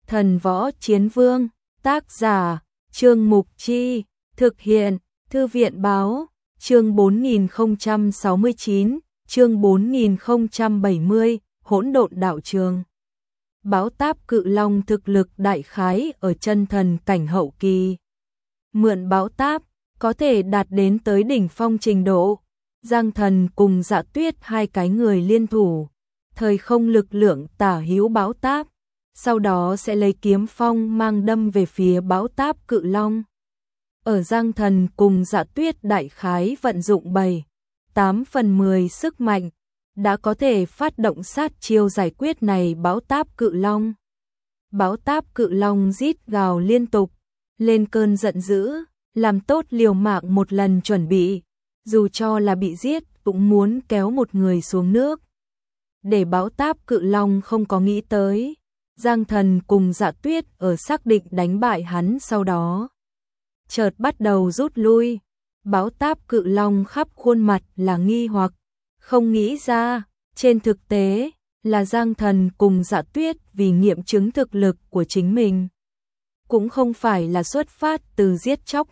Thần Võ Chiến Vương, tác giả, Trương Mục Chi, thực hiện, Thư viện báo, chương 4069, chương 4070, hỗn độn đạo trường. Báo táp cự long thực lực đại khái ở chân thần cảnh hậu kỳ. Mượn báo táp, có thể đạt đến tới đỉnh phong trình độ. Giang Thần cùng Dạ Tuyết hai cái người liên thủ, thời không lực lượng tả hữu báo táp, sau đó sẽ lấy kiếm phong mang đâm về phía báo táp cự long. Ở Giang Thần cùng Dạ Tuyết đại khái vận dụng 7/8/10 sức mạnh, đã có thể phát động sát chiêu giải quyết này báo táp cự long. Báo táp cự long rít gào liên tục, lên cơn giận dữ, làm tốt liều mạng một lần chuẩn bị, dù cho là bị giết cũng muốn kéo một người xuống nước. Để báo táp cự long không có nghĩ tới, Giang Thần cùng Dạ Tuyết ở xác định đánh bại hắn sau đó, chợt bắt đầu rút lui. Báo táp cự long khắp khuôn mặt là nghi hoặc, không nghĩ ra, trên thực tế là Giang Thần cùng Dạ Tuyết vì nghiệm chứng thực lực của chính mình, cũng không phải là xuất phát từ giết chóc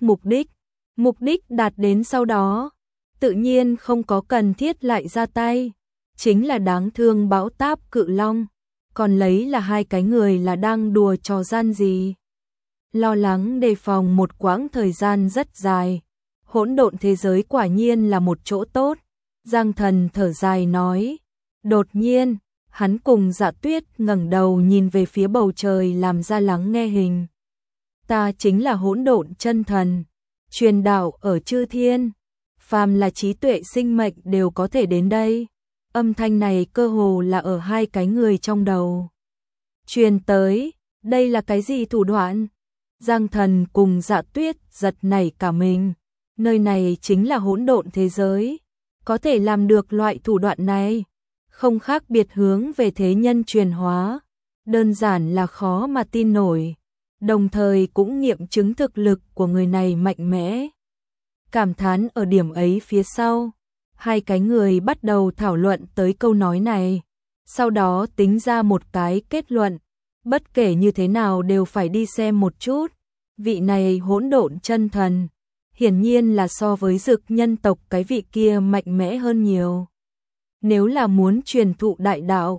mục đích đạt đến sau đó, tự nhiên không có cần thiết lại ra tay, chính là đáng thương báo táp cự long, còn lấy là hai cái người là đang đùa trò gian gì. Lo lắng đề phòng một quãng thời gian rất dài, hỗn độn thế giới quả nhiên là một chỗ tốt, Giang Thần thở dài nói. Đột nhiên, hắn cùng Dạ Tuyết ngẩng đầu nhìn về phía bầu trời làm ra lắng nghe hình. Ta chính là hỗn độn chân thần, truyền đạo ở chư thiên, phàm là trí tuệ sinh mệnh đều có thể đến đây. Âm thanh này cơ hồ là ở hai cái người trong đầu truyền tới, đây là cái gì thủ đoạn? Giang Thần cùng Dạ Tuyết giật nảy cả mình, nơi này chính là hỗn độn thế giới, có thể làm được loại thủ đoạn này, không khác biệt hướng về thế nhân truyền hóa, đơn giản là khó mà tin nổi, đồng thời cũng nghiệm chứng thực lực của người này mạnh mẽ. Cảm thán ở điểm ấy phía sau, hai cái người bắt đầu thảo luận tới câu nói này, sau đó tính ra một cái kết luận, bất kể như thế nào đều phải đi xem một chút, vị này hỗn độn chân thần, hiển nhiên là so với Dực nhân tộc cái vị kia mạnh mẽ hơn nhiều. Nếu là muốn truyền thụ đại đạo,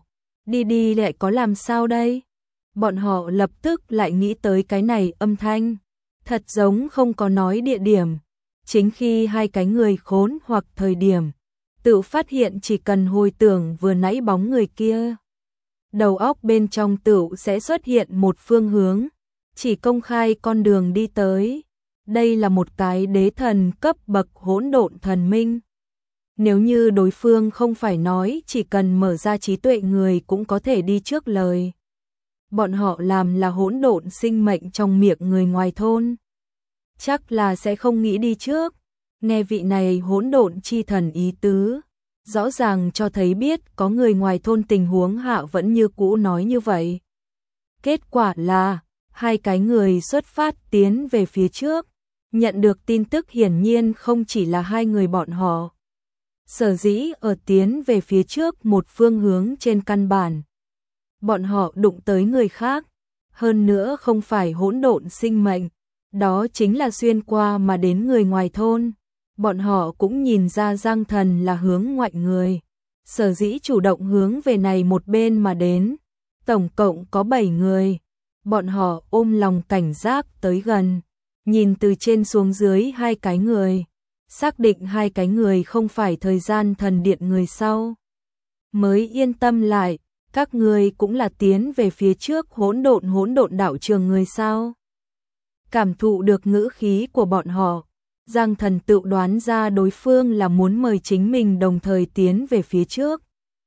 đi lại có làm sao đây? Bọn họ lập tức lại nghĩ tới cái này âm thanh, thật giống không có nói địa điểm. Chính khi hai cái người khốn hoặc thời điểm, tự phát hiện chỉ cần hồi tưởng vừa nãy bóng người kia, đầu óc bên trong tự sẽ xuất hiện một phương hướng, chỉ công khai con đường đi tới. Đây là một cái đế thần cấp bậc hỗn độn thần minh. Nếu như đối phương không phải nói chỉ cần mở ra trí tuệ người cũng có thể đi trước lời, bọn họ làm là hỗn độn sinh mệnh trong miệng người ngoài thôn, chắc là sẽ không nghĩ đi trước. Nghe vị này hỗn độn chi thần ý tứ, rõ ràng cho thấy biết có người ngoài thôn tình huống hạ vẫn như cũ nói như vậy. Kết quả là, hai cái người xuất phát tiến về phía trước, nhận được tin tức hiển nhiên không chỉ là hai người bọn họ. Sở dĩ ở tiến về phía trước một phương hướng trên căn bản, bọn họ đụng tới người khác, hơn nữa không phải hỗn độn sinh mệnh, đó chính là xuyên qua mà đến người ngoài thôn. Bọn họ cũng nhìn ra Giang Thần là hướng ngoại người, sở dĩ chủ động hướng về này một bên mà đến. Tổng cộng có 7 người, bọn họ ôm lòng cảnh giác tới gần, nhìn từ trên xuống dưới hai cái người, xác định hai cái người không phải thời gian thần điện người sau, mới yên tâm lại. Các người cũng là tiến về phía trước hỗn độn đạo trường người sao? Cảm thụ được ngữ khí của bọn họ, Giang Thần tự đoán ra đối phương là muốn mời chính mình đồng thời tiến về phía trước.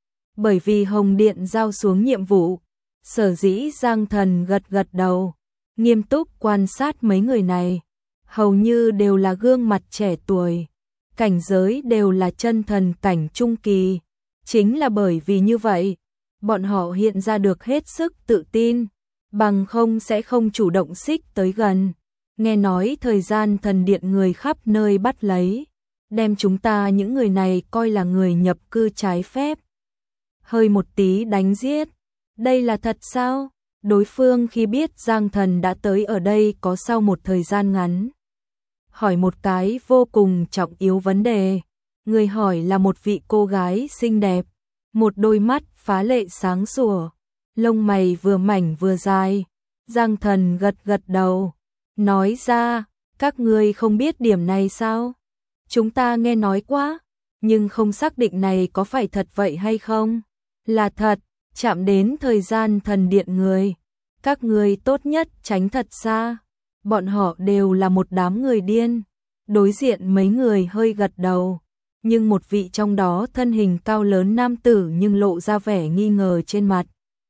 Bởi vì Hồng Điện giao xuống nhiệm vụ, sở dĩ Giang Thần gật đầu, nghiêm túc quan sát mấy người này, hầu như đều là gương mặt trẻ tuổi, cảnh giới đều là chân thần cảnh trung kỳ, chính là bởi vì như vậy, bọn họ hiện ra được hết sức tự tin, bằng không sẽ không chủ động xích tới gần. Nghe nói thời gian thần điện người khắp nơi bắt lấy, đem chúng ta những người này coi là người nhập cư trái phép. Hơi một tí đánh giết, đây là thật sao? Đối phương khi biết Giang Thần đã tới ở đây có sau một thời gian ngắn, hỏi một cái vô cùng trọng yếu vấn đề. Người hỏi là một vị cô gái xinh đẹp, một đôi mắt phá lệ sáng sủa, lông mày vừa mảnh vừa dài. Giang Thần gật gật đầu, nói ra, các ngươi không biết điểm này sao? Chúng ta nghe nói quá, nhưng không xác định này có phải thật vậy hay không? Là thật, chạm đến thời gian thần điện người. Các ngươi tốt nhất tránh thật xa. Bọn họ đều là một đám người điên. Đối diện mấy người hơi gật đầu, nhưng một vị trong đó thân hình cao lớn nam tử nhưng lộ ra vẻ nghi ngờ trên mặt.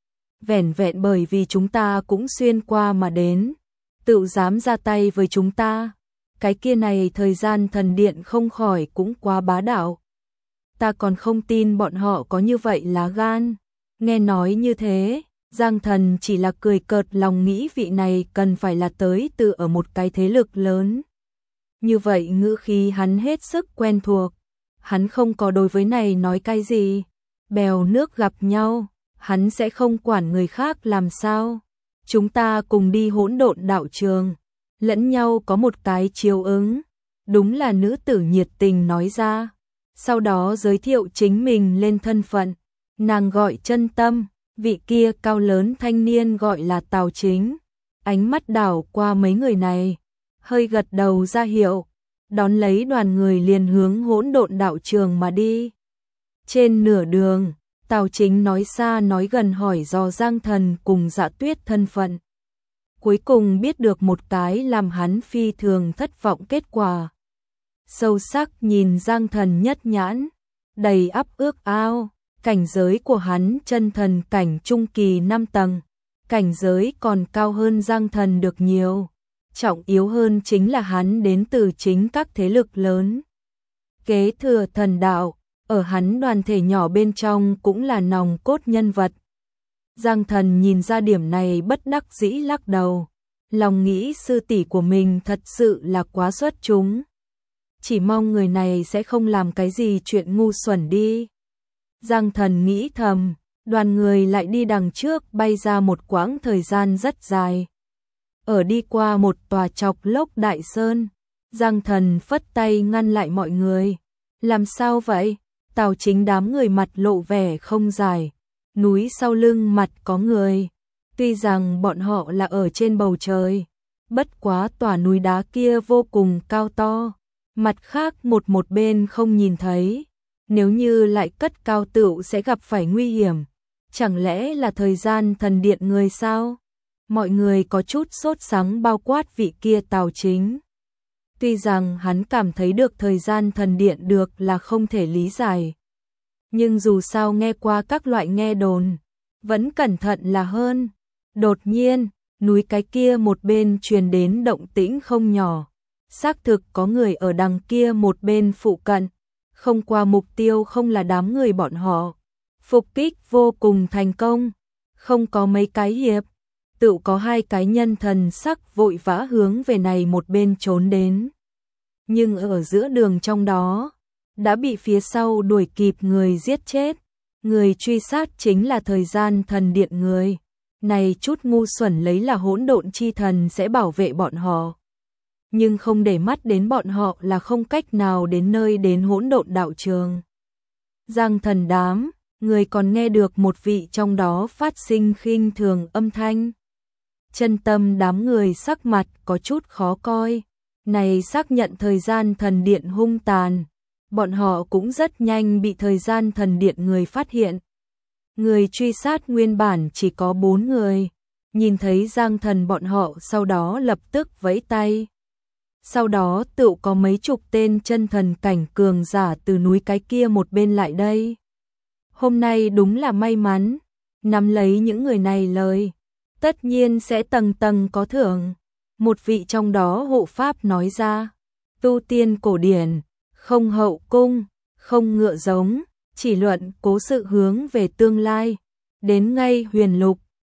Vẻn vẹn bởi vì chúng ta cũng xuyên qua mà đến, tự dám ra tay với chúng ta. Cái kia này thời gian thần điện không khỏi cũng quá bá đạo. Ta còn không tin bọn họ có như vậy lá gan. Nghe nói như thế, Giang Thần chỉ là cười cợt, lòng nghĩ vị này cần phải là tới từ ở một cái thế lực lớn. Như vậy ngữ khí hắn hết sức quen thuộc. Hắn không có đối với này nói cái gì. Bèo nước gặp nhau, hắn sẽ không quản người khác làm sao. Chúng ta cùng đi hỗn độn đạo trường, lẫn nhau có một cái chiếu ứng. Đúng là nữ tử nhiệt tình nói ra. Sau đó giới thiệu chính mình lên thân phận. Nàng gọi Chân Tâm, vị kia cao lớn thanh niên gọi là Tào Chính. Ánh mắt đảo qua mấy người này, hơi gật đầu ra hiệu, đón lấy đoàn người liền hướng hỗn độn đạo trường mà đi. Trên nửa đường, Tào Chính nói xa nói gần hỏi do Giang Thần cùng Dạ Tuyết thân phận. Cuối cùng biết được một cái làm hắn phi thường thất vọng kết quả. Sâu sắc nhìn Giang Thần nhất nhãn, đầy ắp ước ao. Cảnh giới của hắn chân thần cảnh trung kỳ 5 tầng, cảnh giới còn cao hơn Giang Thần được nhiều. Trọng yếu hơn chính là hắn đến từ chính các thế lực lớn. Kế thừa thần đạo, ở hắn đoàn thể nhỏ bên trong cũng là nòng cốt nhân vật. Giang Thần nhìn ra điểm này bất đắc dĩ lắc đầu, lòng nghĩ sư tỷ của mình thật sự là quá xuất chúng. Chỉ mong người này sẽ không làm cái gì chuyện ngu xuẩn đi. Giang Thần nghĩ thầm, đoàn người lại đi đằng trước bay ra một quãng thời gian rất dài. Ở đi qua một tòa chọc lốc đại sơn, Giang Thần phất tay ngăn lại mọi người. Làm sao vậy? Tào Chính đám người mặt lộ vẻ không giải. Núi sau lưng mặt có người. Tuy rằng bọn họ là ở trên bầu trời, bất quá tòa núi đá kia vô cùng cao to. Mặt khác một bên không nhìn thấy. Nếu như lại cất cao tựu sẽ gặp phải nguy hiểm. Chẳng lẽ là thời gian thần điện người sao? Mọi người có chút sốt sắng bao quát vị kia Tào Chính. Tuy rằng hắn cảm thấy được thời gian thần điện được là không thể lý giải. Nhưng dù sao nghe qua các loại nghe đồn, vẫn cẩn thận là hơn. Đột nhiên, núi cái kia một bên truyền đến động tĩnh không nhỏ. Xác thực có người ở đằng kia một bên phụ cận. Không qua mục tiêu không là đám người bọn họ. Phục kích vô cùng thành công. Không có mấy cái hiệp. Tự có hai cái nhân thần sắc vội vã hướng về này một bên trốn đến. Nhưng ở giữa đường trong đó, đã bị phía sau đuổi kịp người giết chết. Người truy sát chính là thời gian thần điện người. Này chút ngu xuẩn lấy là hỗn độn chi thần sẽ bảo vệ bọn họ. Nhưng không để mắt đến bọn họ là không cách nào đến nơi đến hỗn độn đạo trường. Giang Thần đám, người còn nghe được một vị trong đó phát sinh khinh thường âm thanh. Chân Tâm đám người sắc mặt có chút khó coi. Này xác nhận thời gian thần điện hung tàn. Bọn họ cũng rất nhanh bị thời gian thần điện người phát hiện. Người truy sát nguyên bản chỉ có 4 người. Nhìn thấy Giang Thần bọn họ sau đó lập tức vẫy tay. Sau đó tự có mấy chục tên chân thần cảnh cường giả từ núi cái kia một bên lại đây. Hôm nay đúng là may mắn, nắm lấy những người này lời, tất nhiên sẽ tầng tầng có thưởng. Một vị trong đó hộ pháp nói ra, tu tiên cổ điển, không hậu cung, không ngựa giống, chỉ luận cố sự hướng về tương lai, đến ngay huyền lục,